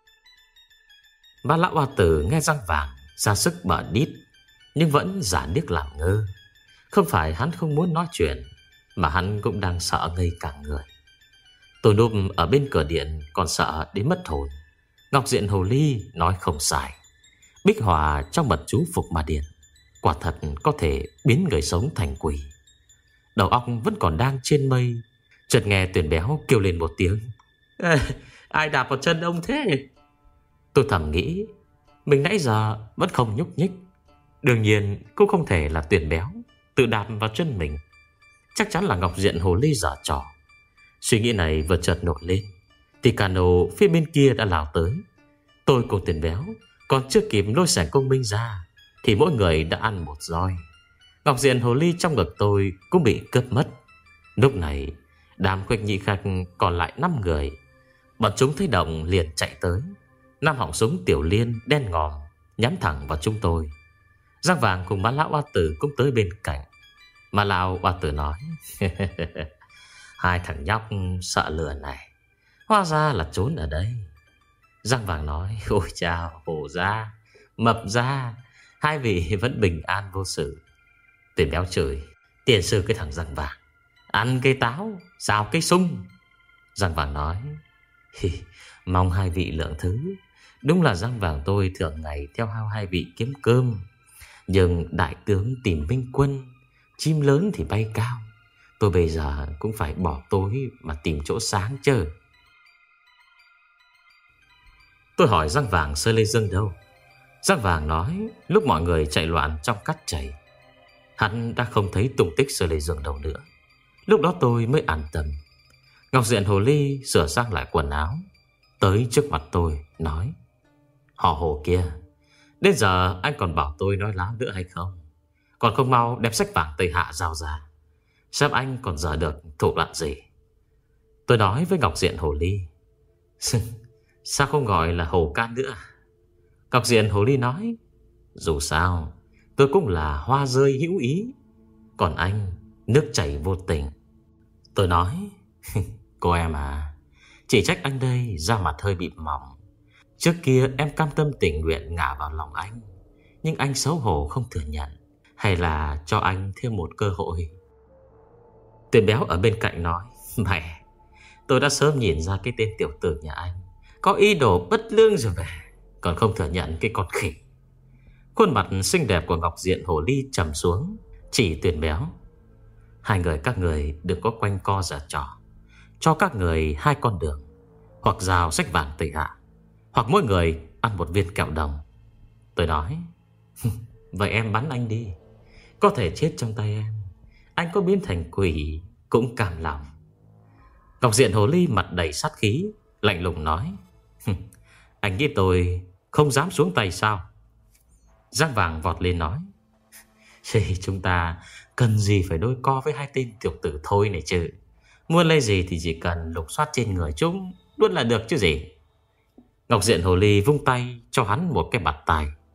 Mã lão oa tử nghe Giang Vàng ra sức bở đít, nhưng vẫn giả điếc làm ngơ. Không phải hắn không muốn nói chuyện, mà hắn cũng đang sợ ngây cả người. Tôi núp ở bên cửa điện còn sợ đến mất hồn. Ngọc Diện Hồ Ly nói không sai. Bích Hòa trong mật chú Phục Ma Điện quả thật có thể biến người sống thành quỷ. Đầu óc vẫn còn đang trên mây, chợt nghe Tuyền Béo kêu lên một tiếng: Ê, ai đạp vào chân ông thế? Tôi thầm nghĩ mình nãy giờ vẫn không nhúc nhích, đương nhiên cũng không thể là Tuyền Béo tự đạp vào chân mình. Chắc chắn là Ngọc Diện Hồ Ly giở trò. Suy nghĩ này vừa chợt nổi lên thì cano phía bên kia đã lao tới. Tôi cùng Tuyền Béo còn chưa kịp lôi sẻng công minh ra thì mỗi người đã ăn một roi. Ngọc Diện Hồ Ly trong ngực tôi cũng bị cướp mất. Lúc này đám Khuếch Nhị Khách còn lại năm người. Bọn chúng thấy động liền chạy tới. Năm họng súng tiểu liên đen ngòm nhắm thẳng vào chúng tôi. Giang Vàng cùng Mã lão oa tử cũng tới bên cạnh. Mã lão oa tử nói: Hai thằng nhóc sợ lửa này hóa ra là trốn ở đây. Giang Vàng nói: Ôi chào Hổ gia, Mập gia, hai vị vẫn bình an vô sự. Tuyền Béo chửi: Tiền sư cái thằng Giang Vàng, ăn cây táo xào cây sung. Giang Vàng nói: Mong hai vị lượng thứ. Đúng là Giang Vàng tôi thường ngày theo hao hai vị kiếm cơm, nhưng đại tướng tìm minh quân, chim lớn thì bay cao. Tôi bây giờ cũng phải bỏ tối mà tìm chỗ sáng chứ. Tôi hỏi Giang Vàng Sơ Lê Dương đâu. Giang Vàng nói lúc mọi người chạy loạn trong cát chảy, hắn đã không thấy tung tích Sơ Lê Dương đâu nữa. Lúc đó tôi mới an tâm. Ngọc Diện Hồ Ly sửa sang lại quần áo, tới trước mặt tôi nói: Họ Hồ kia, đến giờ anh còn bảo tôi nói láo nữa hay không? Còn không mau đem sách vàng Tây Hạ giao ra, xem anh còn dở được thủ đoạn gì. Tôi nói với Ngọc Diện Hồ Ly: Sao không gọi là Hồ Can nữa? Ngọc Diện Hồ Ly nói: Dù sao tôi cũng là hoa rơi hữu ý, còn anh nước chảy vô tình. Tôi nói: Cô em à, chỉ trách anh đây da mặt hơi bị mỏng. Trước kia em cam tâm tình nguyện ngả vào lòng anh, nhưng anh xấu hổ không thừa nhận. Hay là cho anh thêm một cơ hội? Tuyền Béo ở bên cạnh nói: Mẹ, tôi đã sớm nhìn ra cái tên tiểu tử nhà anh có ý đồ bất lương rồi về, còn không thừa nhận cái con khỉ. Khuôn mặt xinh đẹp của Ngọc Diện Hồ Ly trầm xuống, chỉ Tuyền Béo: Hai người các người đừng có quanh co giả trò. Cho các người hai con đường, hoặc giao sách vàng Tây Hạ, hoặc mỗi người ăn một viên kẹo đồng. Tôi nói: Vậy em bắn anh đi, có thể chết trong tay em, anh có biến thành quỷ cũng cam lòng. Ngọc Diện Hồ Ly mặt đầy sát khí, lạnh lùng nói: Anh nghĩ tôi không dám xuống tay sao? Giang Vàng vọt lên nói: Chúng ta cần gì phải đôi co với hai tên tiểu tử thôi này chứ. Muốn lấy gì thì chỉ cần lục soát trên người chúng luôn là được chứ gì. Ngọc Diện Hồ Ly vung tay cho hắn một cái bạt tai,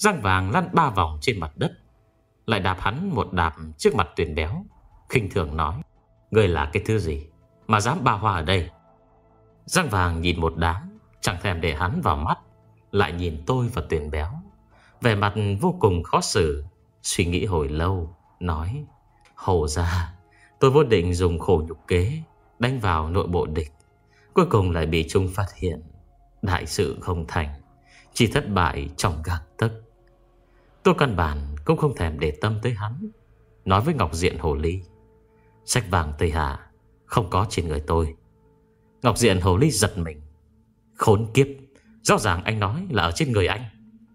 Răng vàng lăn ba vòng trên mặt đất, lại đạp hắn một đạp trước mặt Tuyền béo, khinh thường nói: Ngươi là cái thứ gì mà dám ba hoa ở đây? Răng vàng nhìn một đám, chẳng thèm để hắn vào mắt, lại nhìn tôi và Tuyền béo, vẻ mặt vô cùng khó xử. Suy nghĩ hồi lâu, nói: Hổ ra, tôi vốn định dùng khổ nhục kế đánh vào nội bộ địch, cuối cùng lại bị chúng phát hiện. Đại sự không thành, chỉ thất bại trong gang tấc. Tôi căn bản cũng không thèm để tâm tới hắn, nói với Ngọc Diện Hồ Ly: Sách vàng Tây Hạ không có trên người tôi. Ngọc Diện Hồ Ly giật mình: Khốn kiếp, rõ ràng anh nói là ở trên người anh.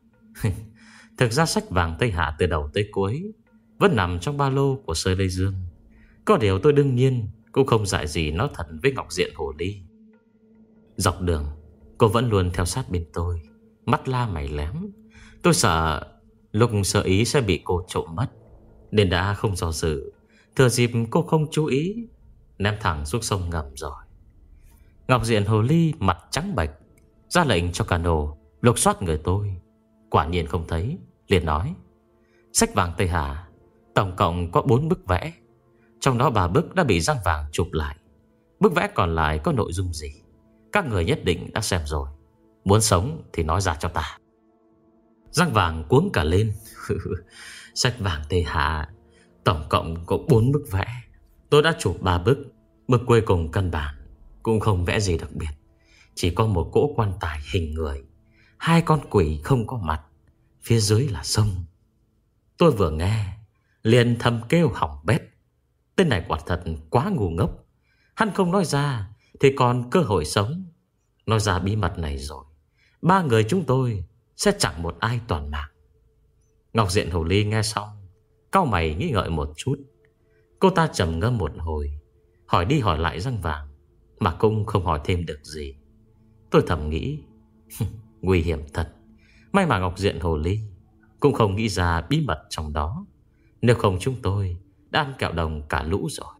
Thực ra sách vàng Tây Hạ từ đầu tới cuối vẫn nằm trong ba lô của Sơ Lê Dương. Có điều tôi đương nhiên cũng không dại gì nói thật với Ngọc Diện Hồ Ly. Dọc đường cô vẫn luôn theo sát bên tôi, mắt la mày lém. Tôi sợ lúc sơ ý sẽ bị cô trộm mất, nên đã không do dự, thừa dịp cô không chú ý, ném thẳng xuống sông ngầm rồi. Ngọc Diện Hồ Ly mặt trắng bệch, ra lệnh cho cano lục soát người tôi. Quả nhiên không thấy, liền nói: Sách vàng Tây Hà tổng cộng có bốn bức vẽ, trong đó ba bức đã bị răng vàng chụp lại. Bức vẽ còn lại có nội dung gì các người nhất định đã xem rồi. Muốn sống thì nói ra cho ta. Răng vàng cuống cả lên. Sách vàng Tây Hạ tổng cộng có bốn bức vẽ, tôi đã chụp ba bức. Bức cuối cùng căn bản cũng không vẽ gì đặc biệt, chỉ có một cỗ quan tài hình người, hai con quỷ không có mặt, phía dưới là sông. Tôi vừa nghe liền thầm kêu hỏng bét. Tên này quả thật quá ngu ngốc. Hắn không nói ra thì còn cơ hội sống. Nói ra bí mật này rồi, ba người chúng tôi sẽ chẳng một ai toàn mạng. Ngọc Diện Hồ Ly nghe xong, cau mày nghĩ ngợi một chút. Cô ta trầm ngâm một hồi, hỏi đi hỏi lại răng vàng, mà cũng không hỏi thêm được gì. Tôi thầm nghĩ nguy hiểm thật. May mà Ngọc Diện Hồ Ly cũng không nghĩ ra bí mật trong đó, nếu không chúng tôi đã ăn kẹo đồng cả lũ rồi.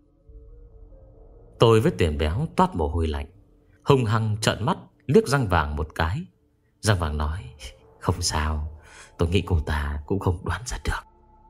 Tôi với Tiền béo toát mồ hôi lạnh, hung hăng trợn mắt liếc răng vàng một cái. Răng vàng nói: Không sao, tôi nghĩ cô ta cũng không đoán ra được.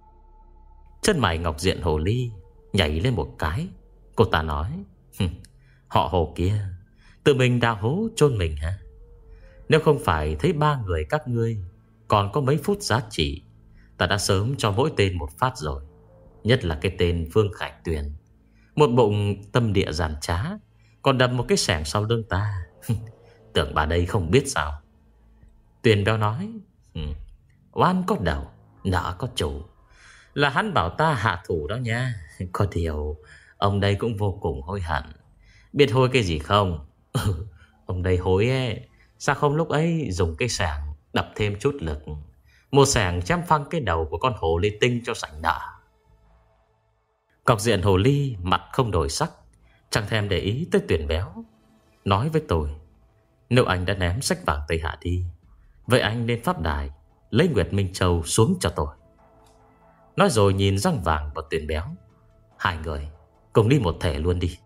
Chân mày Ngọc Diện Hồ Ly nhảy lên một cái. Cô ta nói: Họ Hồ kia tự mình đào hố chôn mình hả? Nếu không phải thấy ba người các ngươi còn có mấy phút giá trị, ta đã sớm cho mỗi tên một phát rồi. Nhất là cái tên Phương Khải Tuyền, một bụng tâm địa giàn trá, còn đập một cái xẻng sau lưng ta. Tưởng bà đây không biết sao? Tuyền béo nói: Oan có đầu, nợ có chủ, là hắn bảo ta hạ thủ đó nha. Có điều ông đây cũng vô cùng hối hận. Biết hối cái gì không? Ông đây hối ấy, sao không lúc ấy dùng cái xẻng đập thêm chút lực, một xẻng chém phăng cái đầu của con hồ ly tinh cho sạch nợ. Ngọc Diện Hồ Ly mặt không đổi sắc, chẳng thèm để ý tới Tuyền béo, nói với tôi: Nếu anh đã ném sách vàng Tây Hạ đi, vậy anh lên pháp đài lấy Nguyệt Minh Châu xuống cho tôi. Nói rồi nhìn răng vàng và Tuyền béo: Hai người cùng đi một thể luôn đi.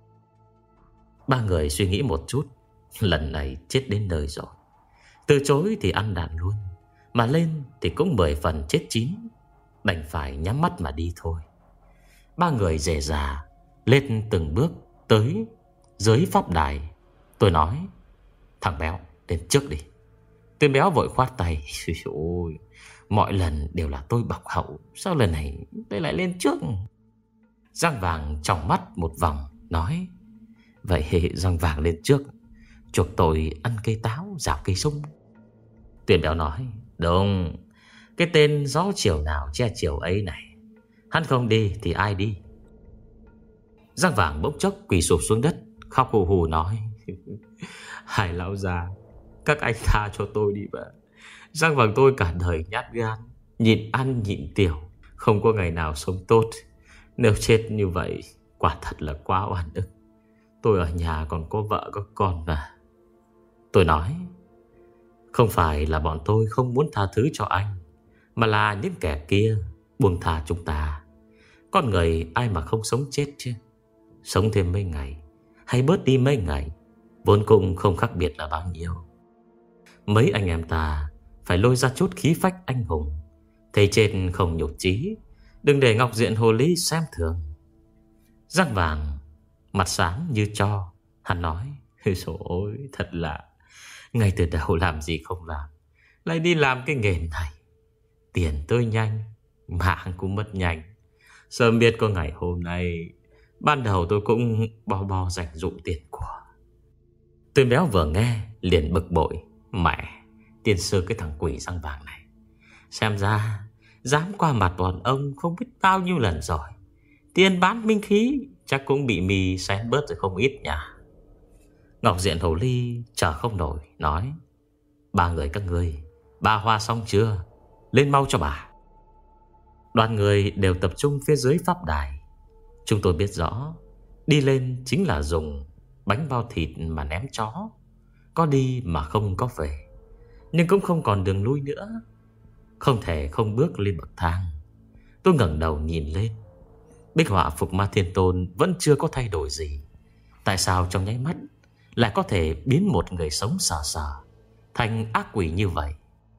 Ba người suy nghĩ một chút, lần này chết đến nơi rồi. Từ chối thì ăn đạn luôn, mà lên thì cũng mười phần chết chín, đành phải nhắm mắt mà đi thôi. Ba người dè dà lên từng bước tới dưới pháp đài. Tôi nói: Thằng béo lên trước đi. Tuyền béo vội khoát tay: Ôi, mọi lần đều là tôi bọc hậu, sao lần này tôi lại lên trước? Răng vàng trong mắt một vòng, nói: Vậy răng vàng lên trước, chuộc tôi ăn cây táo rào cây sung. Tuyền béo nói: Đúng, cái tên gió chiều nào che chiều ấy này, hắn không đi thì ai đi? Răng vàng bỗng chốc quỳ sụp xuống đất, khóc hù hù nói: Hai lão già, các anh tha cho tôi đi mà. Răng vàng tôi cả đời nhát gan, nhịn ăn nhịn tiểu, không có ngày nào sống tốt. Nếu chết như vậy, quả thật là quá oan ức. Tôi ở nhà còn có vợ có con mà. Tôi nói: Không phải là bọn tôi không muốn tha thứ cho anh, mà là những kẻ kia buông thả chúng ta. Con người ai mà không sống chết chứ. Sống thêm mấy ngày hay bớt đi mấy ngày vốn cũng không khác biệt là bao nhiêu. Mấy anh em ta phải lôi ra chút khí phách anh hùng Thầy trên không nhục chí, đừng để Ngọc Diện Hồ Ly xem thường. Răng Vàng mặt sáng như tro. Hắn nói: Ôi dồi ôi, thật là ngay từ đầu làm gì không làm, lại đi làm cái nghề này. Tiền tới nhanh, mạng cũng mất nhanh. Sớm biết có ngày hôm nay, ban đầu tôi cũng bo bo dành dụm tiền của. Tôi béo vừa nghe liền bực bội: Mẹ, tiên sư cái thằng quỷ răng vàng này, xem ra dám qua mặt bọn ông không biết bao nhiêu lần rồi. Tiền bán minh khí chắc cũng bị mì xén bớt rồi không ít nhỉ. Ngọc Diện Hồ Ly chờ không nổi nói: Ba người các ngươi, ba hoa xong chưa? Lên mau cho bà. Đoàn người đều tập trung phía dưới pháp đài. Chúng tôi biết rõ đi lên chính là dùng bánh bao thịt mà ném chó. Có đi mà không có về, nhưng cũng không còn đường lui nữa. Không thể không bước lên bậc thang. Tôi ngẩng đầu nhìn lên. Bích họa Phục Ma Thiên Tôn vẫn chưa có thay đổi gì. Tại sao trong nháy mắt lại có thể biến một người sống sờ sờ thành ác quỷ như vậy?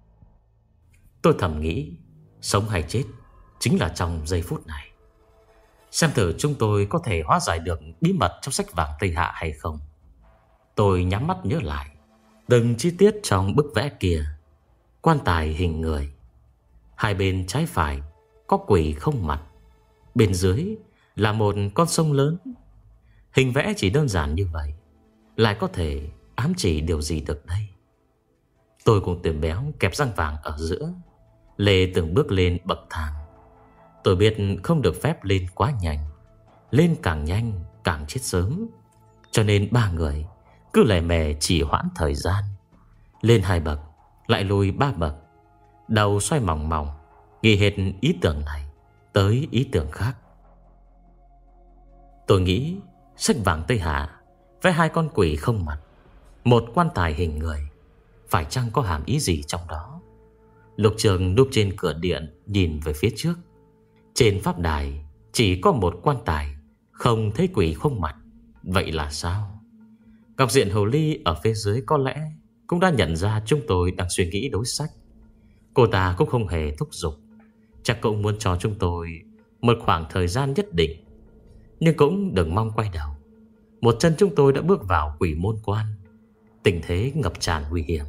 Tôi thầm nghĩ, sống hay chết chính là trong giây phút này. Xem thử chúng tôi có thể hóa giải được bí mật trong sách vàng Tây Hạ hay không. Tôi nhắm mắt nhớ lại từng chi tiết trong bức vẽ kia. Quan tài hình người, hai bên trái phải có quỷ không mặt, bên dưới là một con sông lớn. Hình vẽ chỉ đơn giản như vậy, lại có thể ám chỉ điều gì được đây? Tôi cùng Tuyền Béo kẹp răng vàng ở giữa, lê từng bước lên bậc thang. Tôi biết không được phép lên quá nhanh, lên càng nhanh càng chết sớm. Cho nên ba người cứ lè mè chỉ hoãn thời gian. Lên hai bậc lại lùi ba bậc, đầu xoay mòng mòng, nghĩ hết ý tưởng này tới ý tưởng khác. Tôi nghĩ sách vàng Tây Hạ vẽ hai con quỷ không mặt, một quan tài hình người, phải chăng có hàm ý gì trong đó? Lục Trường núp trên cửa điện nhìn về phía trước. Trên pháp đài chỉ có một quan tài, không thấy quỷ không mặt. Vậy là sao? Ngọc Diện Hồ Ly ở phía dưới có lẽ cũng đã nhận ra chúng tôi đang suy nghĩ đối sách. Cô ta cũng không hề thúc giục, chắc cũng muốn cho chúng tôi một khoảng thời gian nhất định. Nhưng cũng đừng mong quay đầu. Một chân chúng tôi đã bước vào quỷ môn quan. Tình thế ngập tràn nguy hiểm.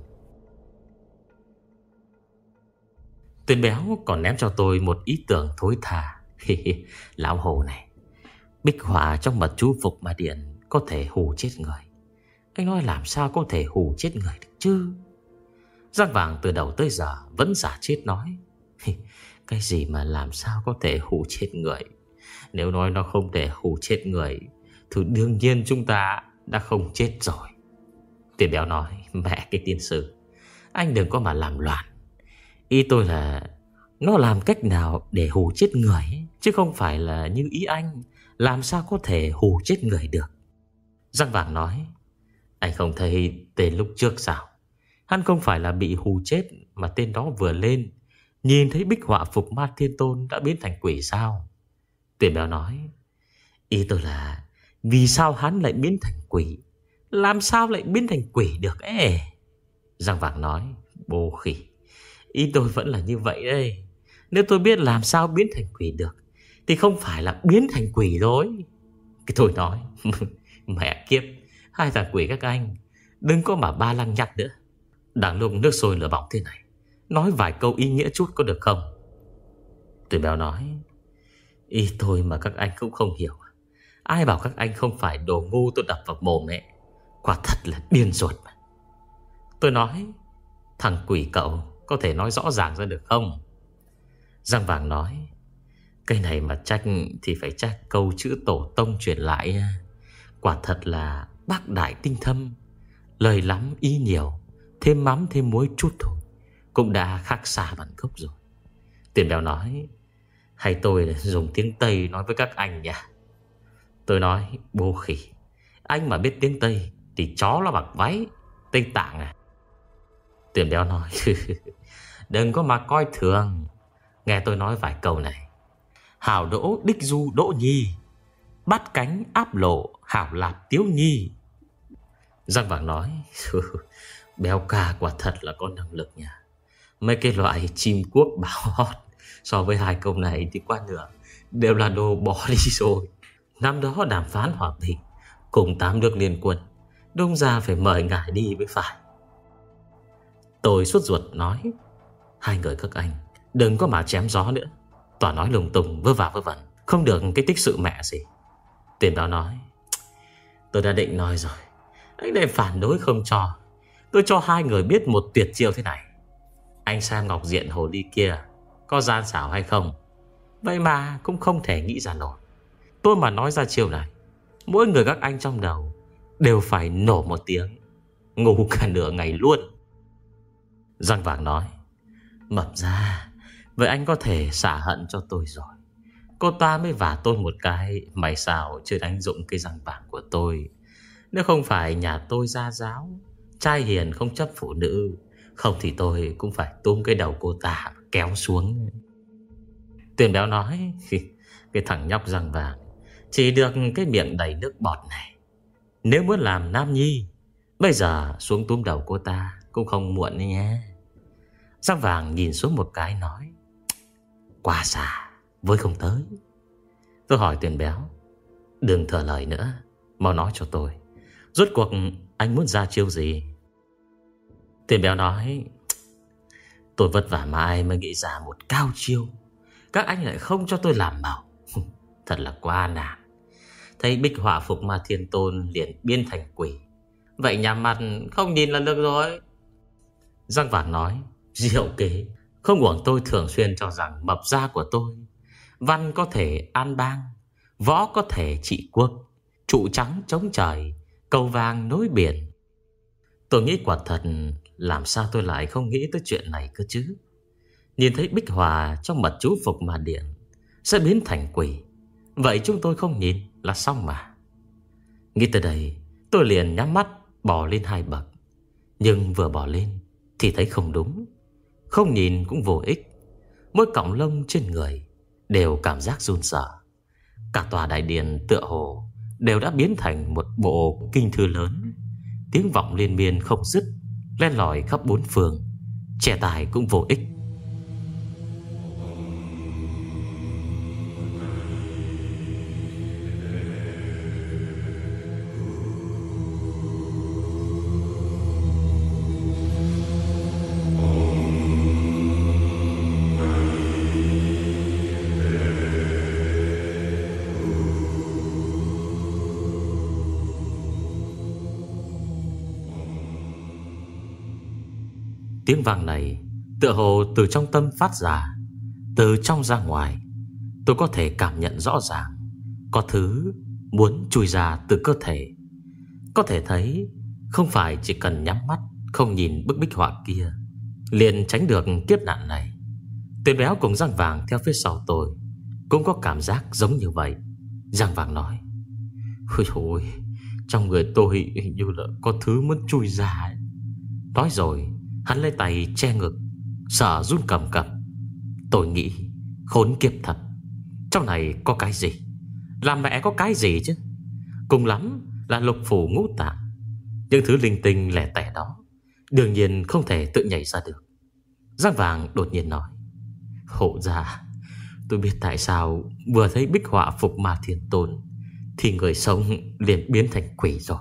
Tuyền Béo còn ném cho tôi một ý tưởng thối tha. Lão hồ này, bích họa trong mật chú Phục Ma Điện có thể hù chết người. Anh nói làm sao có thể hù chết người được chứ? Răng Vàng từ đầu tới giờ vẫn giả chết nói: Cái gì mà làm sao có thể hù chết người? Nếu nói nó không thể hù chết người thì đương nhiên chúng ta đã không chết rồi. Tuyền Béo nói: Mẹ cái tiên sư, anh đừng có mà làm loạn. Ý tôi là nó làm cách nào để hù chết người, chứ không phải là như ý anh, làm sao có thể hù chết người được. Răng Vàng nói: Anh không thấy tên lúc trước sao? Hắn không phải là bị hù chết, mà tên đó vừa lên nhìn thấy bích họa Phục Ma Thiên Tôn đã biến thành quỷ sao? Tuyền Béo nói: Ý tôi là vì sao hắn lại biến thành quỷ? Làm sao lại biến thành quỷ được ấy? Răng Vàng nói: Bô khỉ, ý tôi vẫn là như vậy đây. Nếu tôi biết làm sao biến thành quỷ được thì không phải là biến thành quỷ rồi. Cái tôi nói: Mẹ kiếp, hai thằng quỷ các anh đừng có mà ba lăng nhắc nữa. Đang lúc nước sôi lửa bỏng thế này, nói vài câu ý nghĩa chút có được không? Tuyền Béo nói: Ý tôi mà các anh cũng không hiểu. Ai bảo các anh không phải đồ ngu tôi đập vào mồm ấy. Quả thật là điên ruột mà. Tôi nói: Thằng quỷ cậu có thể nói rõ ràng ra được không? Răng Vàng nói: Cái này mà trách thì phải trách câu chữ tổ tông truyền lại. Quả thật là bác đại tinh thâm, lời lắm ý nhiều, thêm mắm thêm muối chút thôi cũng đã khác xa bản gốc rồi. Tuyền Béo nói: Hay tôi dùng tiếng Tây nói với các anh nhỉ? Tôi nói: Bô khỉ, anh mà biết tiếng Tây thì chó nó mặc váy Tây Tạng à? Tuyền Béo nói: Đừng có mà coi thường. Nghe tôi nói vài câu này: Hảo đỗ đích du đỗ nhi, bắt cánh áp lộ hảo lạp tiếu nhi. Răng Vàng nói: Béo ca quả thật là có năng lực nha. Mấy cái loại chim cuốc bảo hót So với hai câu này thì qua nửa đều là đồ bỏ đi rồi. Năm đó đàm phán hòa bình cùng tám nước liên quân, đúng ra phải mời ngài đi mới phải. Tôi sốt ruột nói: hai người các anh đừng có mà chém gió nữa, toàn nói lung tung vớ vả vớ vẩn, không được cái tích sự mẹ gì. Tiền Béo nói: tôi đã định nói rồi, anh này phản đối không cho. Tôi cho hai người biết một tuyệt chiêu thế này. Anh xem ngọc diện hồ ly kia có gian xảo hay không, vậy mà cũng không thể nghĩ ra nổi. Tôi mà nói ra chiêu này, mỗi người các anh trong đầu đều phải nổ một tiếng, ngủ cả nửa ngày luôn. Răng Vàng nói: Mập ra, vậy anh có thể xả hận cho tôi rồi. Cô ta mới vả tôi một cái, mày sao chưa đánh dụng cái răng vàng của tôi. Nếu không phải nhà tôi gia giáo, trai hiền không chấp phụ nữ, không thì tôi cũng phải túm cái đầu cô ta kéo xuống. Tiền Béo nói: cái thằng nhóc răng vàng chỉ được cái miệng đầy nước bọt này, nếu muốn làm nam nhi, bây giờ xuống túm đầu cô ta cũng không muộn đấy nhé. Răng Vàng nhìn xuống một cái nói: quá xa, với không tới. Tôi hỏi Tiền Béo: đừng thở lời nữa, mau nói cho tôi, rốt cuộc anh muốn ra chiêu gì? Tiền Béo nói: tôi vất vả mãi mới nghĩ ra một cao chiêu, các anh lại không cho tôi làm màu. Thật là quá nản. Thấy bích họa phục ma thiên tôn liền biến thành quỷ, vậy nhắm mặt không nhìn là được rồi. Răng Vàng nói: diệu kế, không uổng tôi thường xuyên cho rằng mập gia của tôi văn có thể an bang, võ có thể trị quốc, trụ trắng chống trời, cầu vàng nối biển. Tôi nghĩ quả thật, làm sao tôi lại không nghĩ tới chuyện này cơ chứ. Nhìn thấy bích họa trong mật chú phục ma điện sẽ biến thành quỷ, vậy chúng tôi không nhìn là xong mà. Nghĩ tới đây, tôi liền nhắm mắt bò lên hai bậc. Nhưng vừa bò lên thì thấy không đúng, không nhìn cũng vô ích. Mỗi cọng lông trên người đều cảm giác run sợ. Cả tòa đại điện tựa hồ đều đã biến thành một bộ kinh thư lớn, tiếng vọng liên miên không dứt, len lỏi khắp bốn phương. Trẻ tài cũng vô ích. Tiếng vang này tựa hồ từ trong tâm phát ra, từ trong ra ngoài. Tôi có thể cảm nhận rõ ràng có thứ muốn chui ra từ cơ thể. Có thể thấy không phải chỉ cần nhắm mắt không nhìn bức bích họa kia liền tránh được kiếp nạn này. Tiền Béo cùng Răng Vàng theo phía sau tôi cũng có cảm giác giống như vậy. Răng Vàng nói: ôi ôi, trong người tôi hình như là có thứ muốn chui ra ấy. Nói rồi hắn lấy tay che ngực, sợ run cầm cập. Tôi nghĩ khốn kiếp thật, trong này có cái gì? Làm mẹ có cái gì chứ? Cùng lắm là lục phủ ngũ tạng, những thứ linh tinh lẻ tẻ đó đương nhiên không thể tự nhảy ra được. Răng Vàng đột nhiên nói: hộ ra, tôi biết tại sao vừa thấy bích họa phục ma thiên tôn thì người sống liền biến thành quỷ rồi.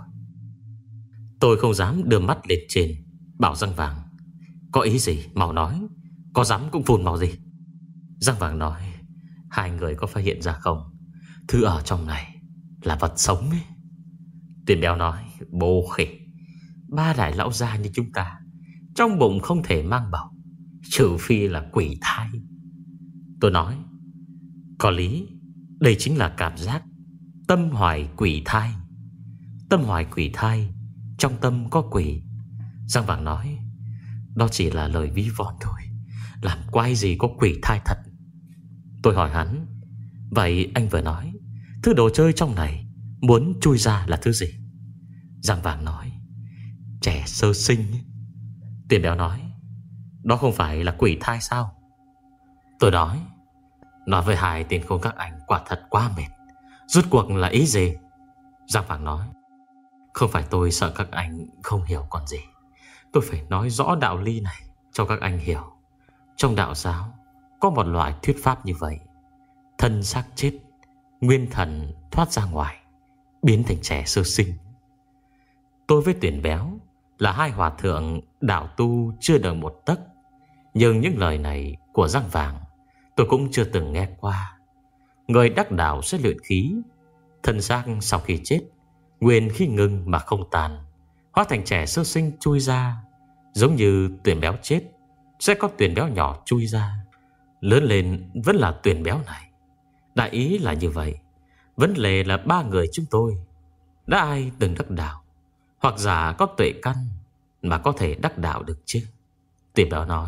Tôi không dám đưa mắt lên trên, bảo Răng Vàng: có ý gì mau nói, có dám cũng phun màu gì. Răng Vàng nói: hai người có phát hiện ra không, thứ ở trong này là vật sống ấy. Tiền Béo nói: bố khỉ, ba đại lão gia như chúng ta trong bụng không thể mang bầu, trừ phi là quỷ thai. Tôi nói: có lý, đây chính là cảm giác tâm hoài quỷ thai. Tâm hoài quỷ thai, trong tâm có quỷ. Răng Vàng nói: đó chỉ là lời ví von thôi, làm quái gì có quỷ thai thật. Tôi hỏi hắn: vậy anh vừa nói thứ đồ chơi trong này muốn chui ra là thứ gì? Răng Vàng nói: trẻ sơ sinh. Tiền Béo nói: đó không phải là quỷ thai sao? Tôi nói: nói với hai tên khốn các anh quả thật quá mệt, rốt cuộc là ý gì? Răng Vàng nói: không phải tôi sợ các anh không hiểu còn gì, tôi phải nói rõ đạo lý này cho các anh hiểu. Trong đạo giáo có một loại thuyết pháp như vậy: thân xác chết, nguyên thần thoát ra ngoài, biến thành trẻ sơ sinh. Tôi với Tuyển Béo là hai hòa thượng đạo tu chưa được một tấc, nhưng những lời này của Răng Vàng tôi cũng chưa từng nghe qua. Người đắc đạo sẽ luyện khí, thân xác sau khi chết nguyên khi ngừng mà không tàn, hóa thành trẻ sơ sinh chui ra. Giống như Tuyển Béo chết, sẽ có Tuyển Béo nhỏ chui ra, lớn lên vẫn là Tuyển Béo này. Đại ý là như vậy. Vấn đề là ba người chúng tôi đã ai từng đắc đạo, hoặc giả có tuệ căn mà có thể đắc đạo được chứ? Tuyển Béo nói: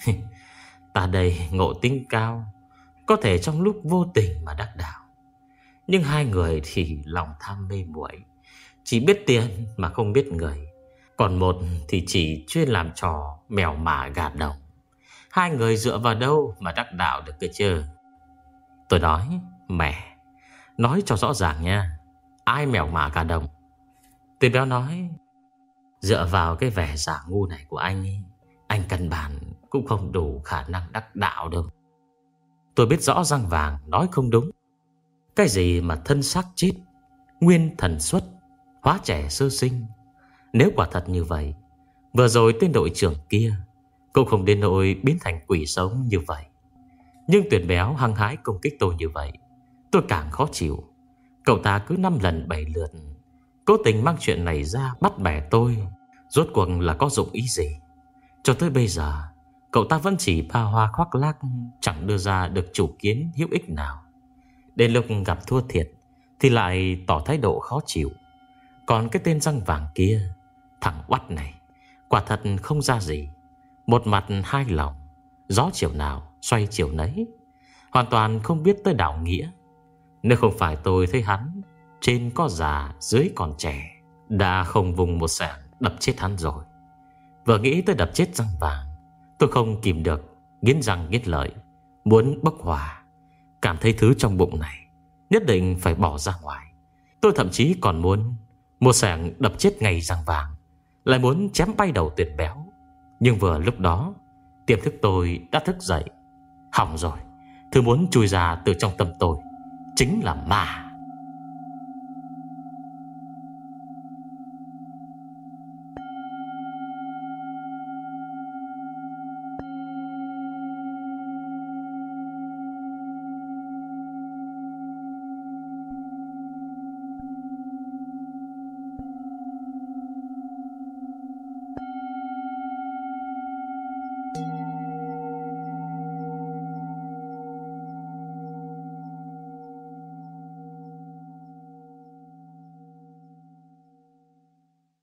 ta đây ngộ tính cao, có thể trong lúc vô tình mà đắc đạo. Nhưng hai người thì lòng tham mê muội, chỉ biết tiền mà không biết người. Còn một thì chỉ chuyên làm trò mèo mả gà đồng. Hai người dựa vào đâu mà đắc đạo được cơ chứ? Tôi nói: mẹ, nói cho rõ ràng nha, ai mèo mả gà đồng? Tuyển Béo nói: dựa vào cái vẻ giả ngu này của anh ấy, anh căn bản cũng không đủ khả năng đắc đạo đâu. Tôi biết rõ Răng Vàng nói không đúng. Cái gì mà thân xác chết, nguyên thần xuất, hóa trẻ sơ sinh? Nếu quả thật như vậy, vừa rồi tên đội trưởng kia cũng không đến nỗi biến thành quỷ sống như vậy. Nhưng Tuyển Béo hăng hái công kích tôi như vậy, tôi càng khó chịu. Cậu ta cứ năm lần bảy lượt cố tình mang chuyện này ra bắt bẻ tôi. Rốt cuộc là có dụng ý gì? Cho tới bây giờ cậu ta vẫn chỉ ba hoa khoác lác, chẳng đưa ra được chủ kiến hữu ích nào. Đến lúc gặp thua thiệt thì lại tỏ thái độ khó chịu. Còn cái tên Răng Vàng kia, thằng oắt này, quả thật không ra gì. Một mặt hai lòng, gió chiều nào xoay chiều nấy, hoàn toàn không biết tới đạo nghĩa. Nếu không phải tôi thấy hắn trên có già dưới còn trẻ, đã không vùng một sảng đập chết hắn rồi. Vừa nghĩ tới đập chết Răng Vàng, tôi không kìm được nghiến răng nghiến lợi, muốn bốc hỏa. Cảm thấy thứ trong bụng này nhất định phải bỏ ra ngoài. Tôi thậm chí còn muốn một sảng đập chết ngay Răng Vàng, lại muốn chém bay đầu Tuyển Béo. Nhưng vừa lúc đó tiềm thức tôi đã thức dậy. Hỏng rồi, thứ muốn chui ra từ trong tâm tôi chính là ma.